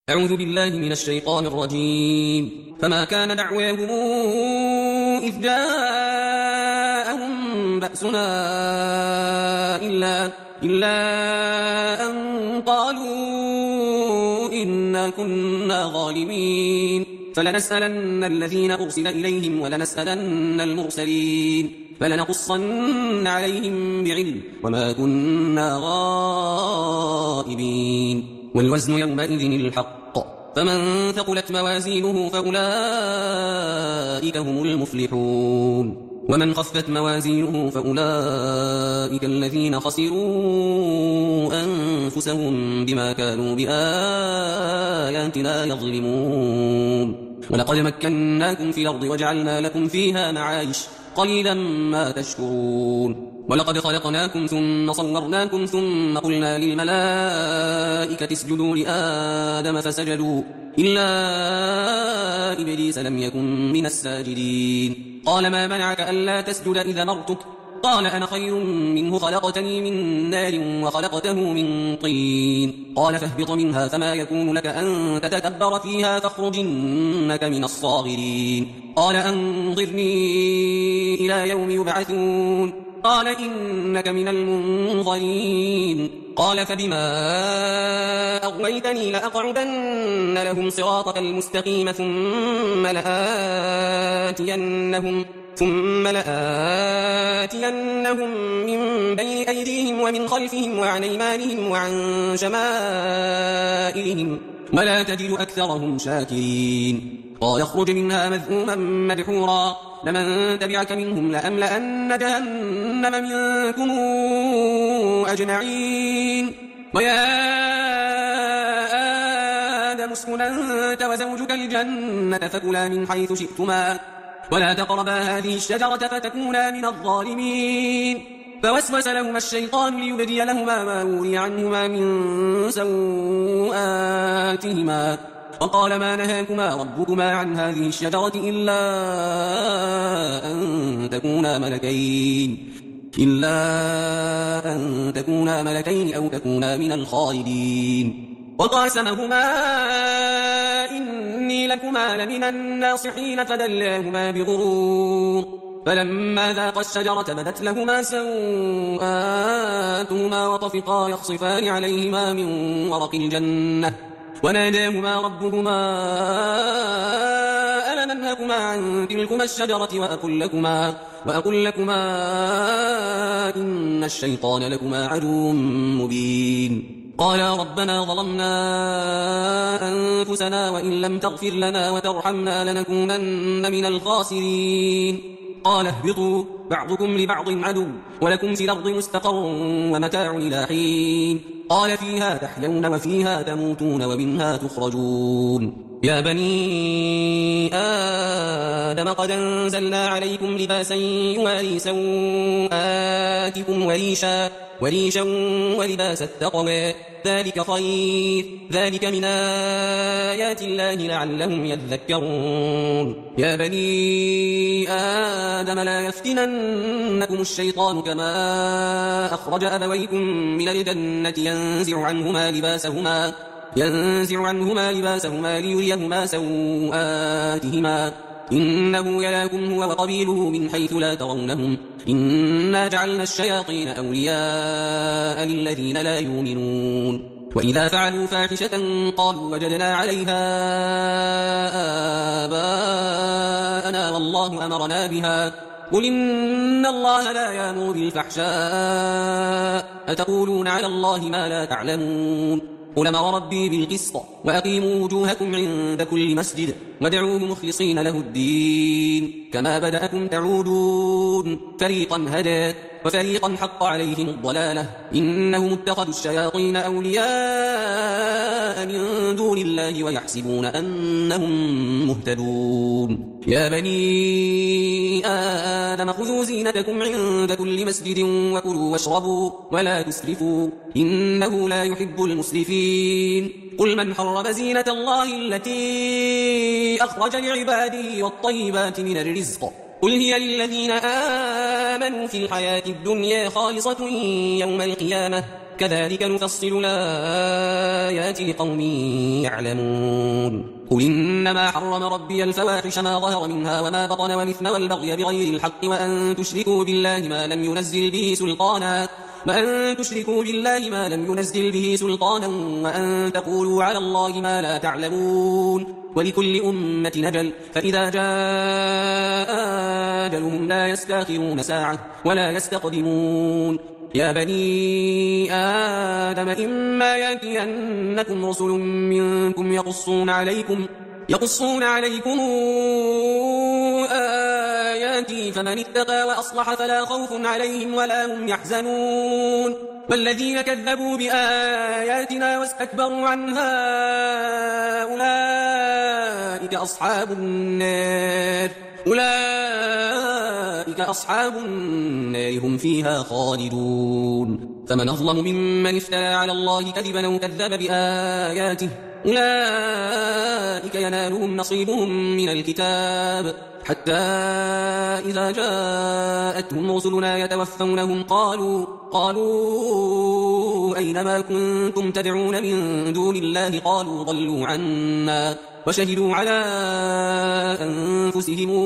أعوذ بالله من الشيطان الرجيم. فما كان دعواهم إذ جاءهم بأسنا إلا أن قالوا إنا كنا ظالمين فلنسألن الذين أرسل إليهم ولنسألن المرسلين فلنقصن عليهم بعلم وما كنا غائبين والوزن يومئذ الحق فمن ثقلت موازينه فأولئك هم المفلحون ومن خفت موازينه فأولئك الذين خسروا أنفسهم بما كانوا بآياتنا يظلمون ولقد مكناكم في الأرض وجعلنا لكم فيها معايش قليلا ما تشكرون ولقد خلقناكم ثم صورناكم ثم قلنا للملائكة اسجدوا لآدم فسجدوا إلا إبليس لم يكن من الساجدين قال ما منعك ألا تسجد إذا مرتك قال أنا خير منه خلقتني من نار وخلقته من طين قال فاهبط منها فما يكون لك أن تتكبر فيها فاخرج إنك من الصاغرين قال أنظرني إلى يوم يبعثون قال إنك من المنظرين قال فبما أغويتني لأقعدن لهم صراطك المستقيم ثم لآتينهم من بين أيديهم ومن خلفهم وعن أيمانهم وعن شمائلهم ولا تجد أكثرهم شاكرين قال اخرج منها مذءوما مدحورا لمن تبعك منهم لأملأن جهنم منكم أجمعين ويا آدم اسكن أنت وزوجك الجنة فكلا من حيث شئتما ولا تقربا هذه الشجرة فتكونا من الظالمين فوسوس لهما الشيطان ليبدي لهما ما وري عنهما من سوآتهما وقال ما نهاكما ربكما عن هذه الشجرة إلا أن تكونا ملكين أو تكونا من الخالدين وقاسمهما إني لكما لمن الناصحين فدلاهما بغرور فلما ذاقا الشجرة بدت لهما سوآتهما وطفقا يخصفان عليهما من ورق الجنة وناداهما ربهما ألم أنهكما عن تلكما الشجرة وأقل لكما إن الشيطان لكما عدو مبين قالا ربنا ظلمنا أنفسنا وإن لم تغفر لنا وترحمنا لنكونن من الخاسرين قال اهبطوا بعضكم لبعض عدو ولكم في الأرض مستقر ومتاع إلى حين قال فيها تحيون وفيها تموتون ومنها تخرجون يا بني آدم قد أنزلنا عليكم لباسا يواري سوآتكم وريشا ولباس التقوى ذلك خير ذلك من آيات الله لعلهم يذكرون يا بني آدم لا يفتننكم الشيطان كما أخرج أبويكم من الجنة ينزع عنهما لباسهما ليريهما سوآتهما إنه يراكم هو وقبيله من حيث لا ترونهم إنا جعلنا الشياطين أولياء للذين لا يؤمنون وإذا فعلوا فاحشة قالوا وجدنا عليها آباءنا والله أمرنا بها قل إن الله لا يأمر بالفحشاء أتقولون على الله ما لا تعلمون قل أمر ربي بالقسط وأقيموا وجوهكم عند كل مسجد وادعوه مخلصين له الدين كما بدأكم تعودون فريقا هدى وفريقا حق عليهم الضلالة إنهم اتخذوا الشياطين أولياء من دون الله ويحسبون أنهم مهتدون يا بني آدم خذوا زينتكم عند كل مسجد وكلوا واشربوا ولا تسرفوا إنه لا يحب المسرفين قل من حرم زينة الله التي أخرج لعباده والطيبات من الرزق قل هي للذين آمنوا في الحياة الدنيا خالصة يوم القيامة كذلك نفصل الآيات لقوم يعلمون قل إنما حرم ربي الفواحش ما ظهر منها وما بطن والإثم والبغي بغير الحق وأن تشركوا بالله ما لم ينزل به سلطانا وأن تقولوا على الله ما لا تعلمون ولكل أمة نجل فإذا جاء أجلهم لا يستأخرون ساعة ولا يستقدمون يا بني آدم إما يأتينكم رسل منكم يقصون عليكم آياتي فمن اتقى وأصلح فلا خوف عليهم ولا هم يحزنون والذين كذبوا بآياتنا واستكبروا عنها أولئك أصحاب النار هم فيها خالدون فمن أظلم ممن افترى على الله كذبا أو كذب بآياته أولئك ينالهم نصيبهم من الكتاب حتى إذا جاءتهم رسلنا يتوفونهم قالوا أينما كنتم تدعون من دون الله قالوا ضلوا عنا وشهدوا على أنفسهم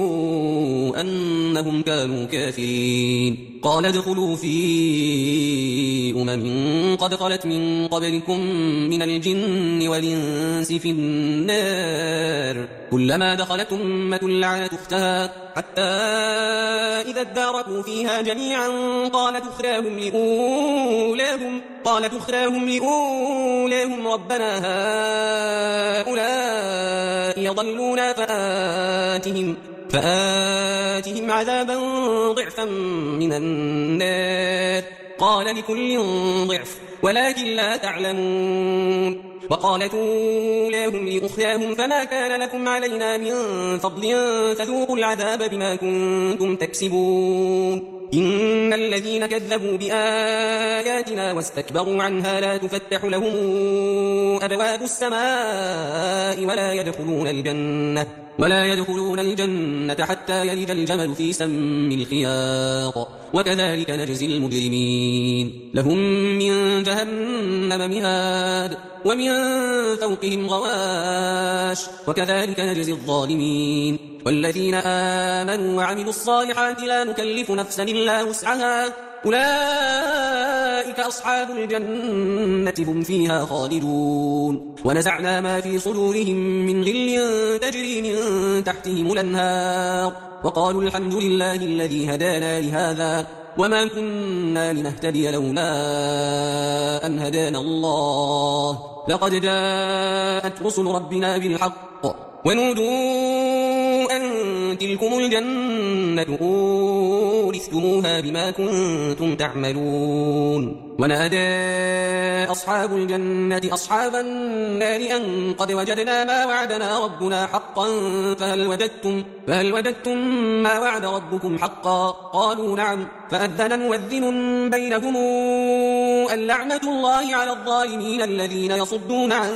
أنهم كانوا كافرين قال ادخلوا في قد خلت من قبلكم من الجن والإنس في النار كلما دخلت أمة لعنت أختها حتى إذا اداركوا فيها جميعا قالت أخراهم لأولاهم ربنا هؤلاء يضلونا فآتهم عذابا ضعفا من النار قال لكل ضعف ولكن لا تعلمون وقالت أولاهم لأخراهم فما كان لكم علينا من فضل فذوقوا العذاب بما كنتم تكسبون إن الذين كذبوا بآياتنا واستكبروا عنها لا تفتح لهم أبواب السماء ولا يدخلون الجنة حتى يلج الجمل في سم الخياط وكذلك نجزي المجرمين لهم من جهنم مهاد ومن فوقهم غواش وكذلك نجزي الظالمين والذين آمنوا وعملوا الصالحات لا نكلف نفسا إلا وسعها أولئك أصحاب الجنة هم فيها خالدون ونزعنا ما في صدورهم من غل تجري من تحتهم الأنهار وقالوا الحمد لله الذي هدانا لهذا وما كنا لنهتدي لولا أن هدانا الله لقد جاءت رسل ربنا بالحق ونودوا أن تلكم الجنة أورثتموها بما كنتم تعملون ونادى أصحاب الجنة أصحاب النار أن قد وجدنا ما وعدنا ربنا حقا فهل وجدتم ما وعد ربكم حقا قالوا نعم فأذن مؤذن بينهم اللعنة الله على الظالمين الذين يصدون عن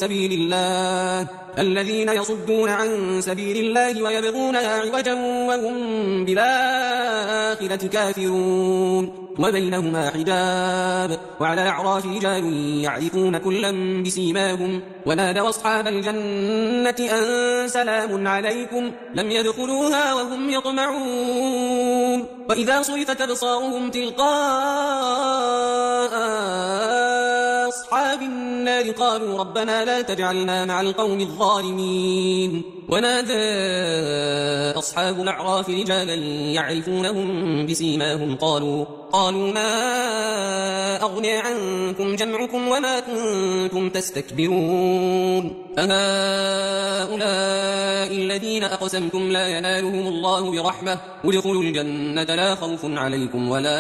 سبيل الله ويبغونها عوجا وهم بالآخرة كافرون وبينهما حجاب وعلى الأعراف رجال يعرفون كلا بسيماهم ونادوا أصحاب الجنة أن سلام عليكم لم يدخلوها وهم يطمعون وإذا صرفت أبصارهم تلقاء أصحاب النار قالوا ربنا لا تجعلنا مع القوم الظالمين ونادى أصحاب الأعراف رجالا يعرفونهم بسيماهم قالوا ما أغنى عنكم جمعكم وما كنتم تستكبرون أهؤلاء الذين أقسمتم لا ينالهم الله برحمة ادخلوا الجنة لا خوف عليكم ولا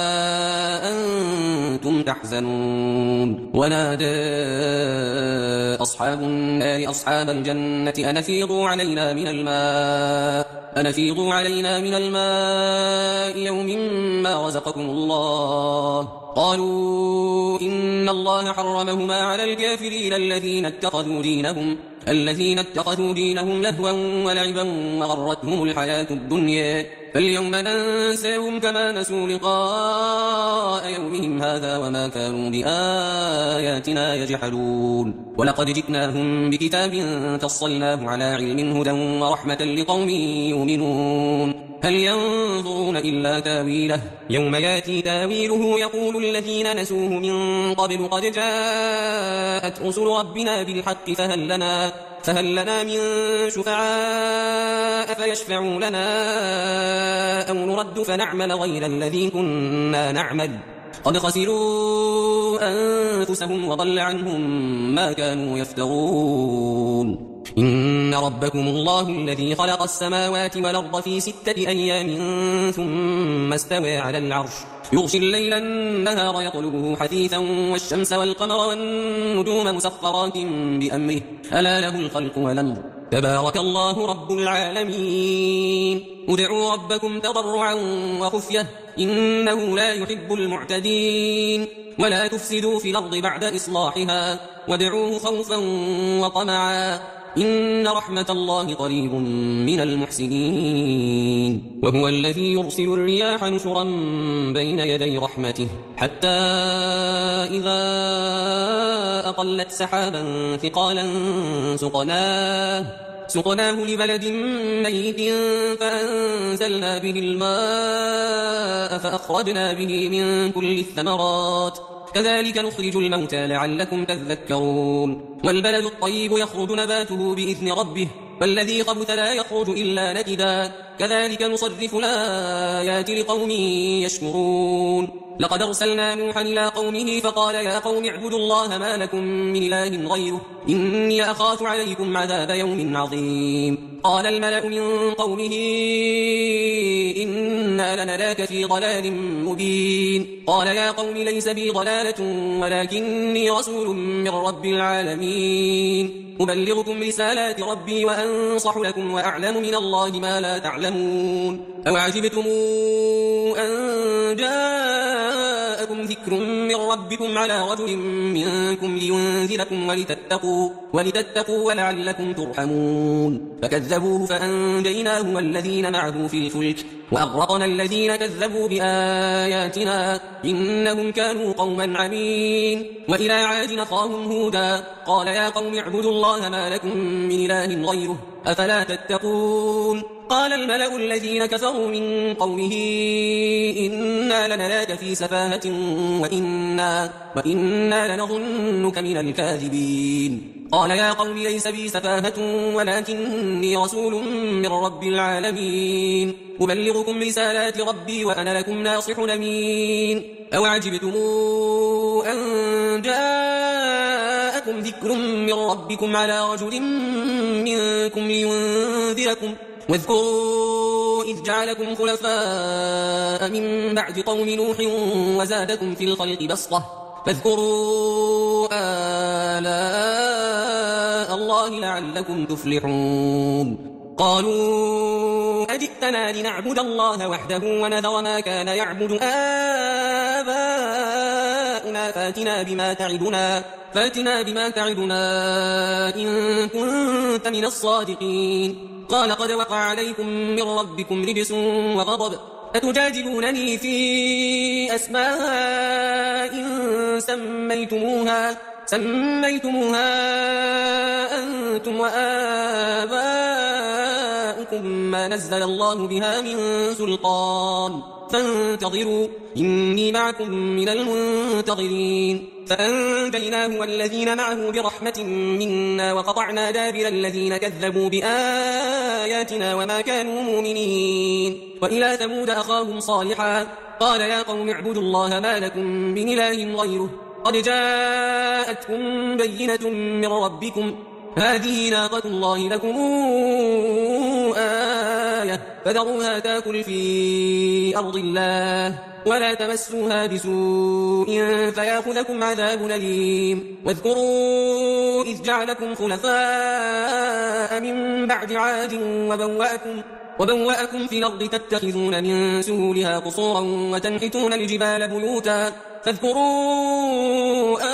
أنتم تحزنون ونادى أصحاب النار أصحاب الجنة أن أفيضوا علينا من الماء يوم ما رزقكم الله قالوا إن الله حرمهما على الكافرين الذين اتخذوا دينهم لهوا ولعبا وغرتهم الحياة الدنيا فاليوم ننساهم كما نسوا لقاء يومهم هذا وما كانوا بآياتنا يجحدون ولقد جئناهم بكتاب فصلناه على علم هدى ورحمة لقوم يؤمنون هل ينظرون إلا تاويله يوم ياتي تاويله يقول الذين نسوه من قبل قد جاءت رسل ربنا بالحق فهل لنا من شفعاء فيشفعوا لنا أو نرد فنعمل غير الذي كنا نعمل قد خسروا أنفسهم وضل عنهم ما كانوا يفترون إن ربكم الله الذي خلق السماوات والأرض في 6 أيام ثم استوى على العرش يغشي الليل النهار يطلبه حثيثا والشمس والقمر والنجوم مسخرات بأمره ألا له الخلق والأمر تبارك الله رب العالمين ادعوا ربكم تضرعا وخفية إنه لا يحب المعتدين ولا تفسدوا في الأرض بعد إصلاحها وادعوه خوفا وطمعا إن رحمة الله قريب من المحسنين وهو الذي يرسل الرياح نشرا بين يدي رحمته حتى إذا أقلت سحابا ثقالا سقناه لبلد ميت فأنزلنا به الماء فأخرجنا به من كل الثمرات كذلك نخرج الموتى لعلكم تذكرون والبلد الطيب يخرج نباته بإذن ربه والذي خبث لا يخرج إلا نكدا كذلك نصرف الآيات لقوم يشكرون لقد أرسلنا نوحا إلى قومه فقال يا قوم اعبدوا الله ما لكم من إله غيره إني أخاف عليكم عذاب يوم عظيم قال الملأ من قومه إنا لنراك في ضلال مبين قال يا قوم ليس بي ضلالة ولكني رسول من رب العالمين أبلغكم رسالات ربي وأنصح لكم وأعلم من الله ما لا تعلمون أوعجبتم أن جاءكم ذكر من ربكم على رجل منكم لينذركم ولتتقوا ولعلكم ترحمون فكذبوه فأنجيناه والذين معه في الفلك وأغرقنا الذين كذبوا بآياتنا إنهم كانوا قوما عمين وإلى عاد أخاهم هودا قال يا قوم اعبدوا الله ما لكم من إله غيره أفلا تتقون قال الملأ الذين كفروا من قومه إنا لنراك في سفاهة وإنا لنظنك من الكاذبين قال يا قوم ليس بي سفاهة ولكني رسول من رب العالمين أبلغكم رسالات ربي وأنا لكم ناصح أمين أوعجبتم أن جاءكم ذكر من ربكم على رجل منكم لينذركم واذكروا إذ جعلكم خلفاء من بعد قوم نوح وزادكم في الخلق بسطة فاذكروا آلاء الله لعلكم تفلحون قالوا أجئتنا لنعبد الله وحده ونذر ما كان يعبد آباؤنا فاتنا بما تعدنا إن كنت من الصادقين قال قد وقع عليكم من ربكم رجس وغضب أتجادلونني في أسماء سميتموها أنتم وآباؤكم ما نزل الله بها من سلطان فانتظروا إني معكم من المنتظرين فأنجيناه والذين معه برحمة منا وقطعنا دابر الذين كذبوا بآياتنا وما كانوا مؤمنين وإلى ثمود أخاهم صالحا قال يا قوم اعبدوا الله ما لكم من إله غيره قد جاءتكم بينة من ربكم هذه ناقة الله لكم آية فذروها تاكل في أرض الله ولا تمسوها بسوء فيأخذكم عذاب أليم واذكروا إذ جعلكم خلفاء من بعد عاد وبوأكم في الأرض تتخذون من سهولها قصورا وتنحتون الجبال بيوتا فاذكروا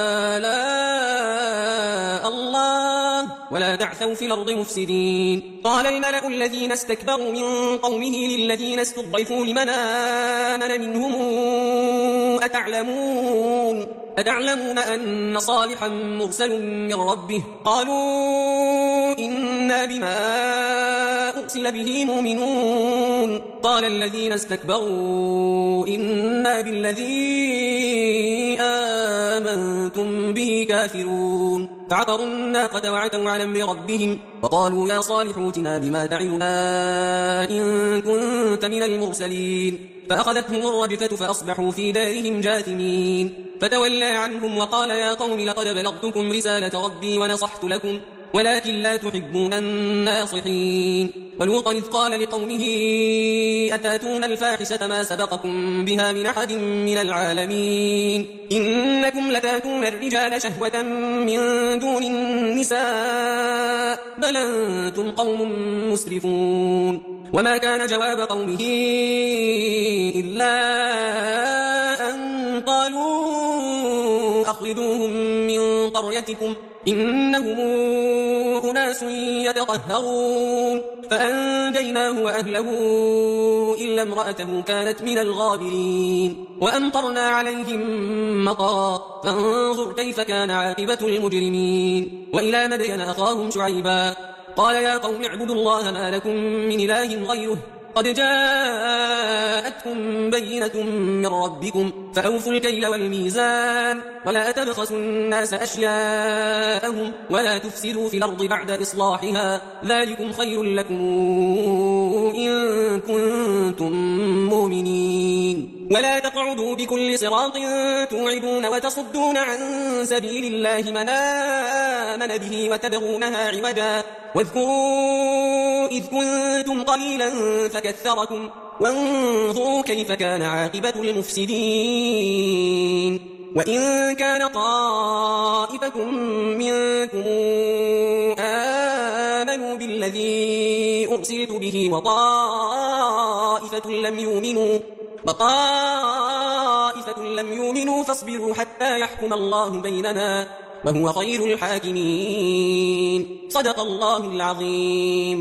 آلاء الله ولا تعثوا في الأرض مفسدين. قال الملأ الذين استكبروا من قومه للذين استضعفوا لمن آمن منهم أتعلمون أن صالحا مرسل من ربه؟ قالوا إنا بما أرسل به مؤمنون. قال الذين استكبروا إنا بالذي آمنتم به كافرون. فعقروا الناقة وعتوا عن أمر ربهم وقالوا يا صالح ائتنا بما تعدنا إن كنت من المرسلين. فأخذتهم الرجفة فأصبحوا في دارهم جاثمين. فتولى عنهم وقال يا قوم لقد بلغتكم رسالة ربي ونصحت لكم ولكن لا تحبون الناصحين. ولوطا إذ قال لقومه أتاتون الفاحشة ما سبقكم بها من أحد من العالمين إنكم لتاتون الرجال شهوة من دون النساء بل أنتم قوم مسرفون. وما كان جواب قومه إلا أن قالوا أخرجوهم من قريتكم إنهم أناس يتطهرون. فأنجيناه وأهله إلا امرأته كانت من الغابرين. وأمطرنا عليهم مطرا فانظر كيف كان عاقبة المجرمين. وإلى مدين أخاهم شعيبا قال يا قوم اعبدوا الله ما لكم من إله غيره قد جاءتكم بينة من ربكم فأوفوا الكيل والميزان ولا تبخسوا الناس أشياءهم ولا تفسدوا في الأرض بعد إصلاحها ذلكم خير لكم إن كنتم مؤمنين. ولا تقعدوا بكل صراط توعدون وتصدون عن سبيل الله من آمن به وتبغونها عوجا واذكروا إذ كنتم قليلا فكثركم وانظروا كيف كان عاقبة المفسدين. وإن كان طائفة منكم آمنوا بالذي أرسلت به وطائفة لم يؤمنوا فاصبروا حتى يحكم الله بيننا وهو خير الحاكمين. صدق الله العظيم.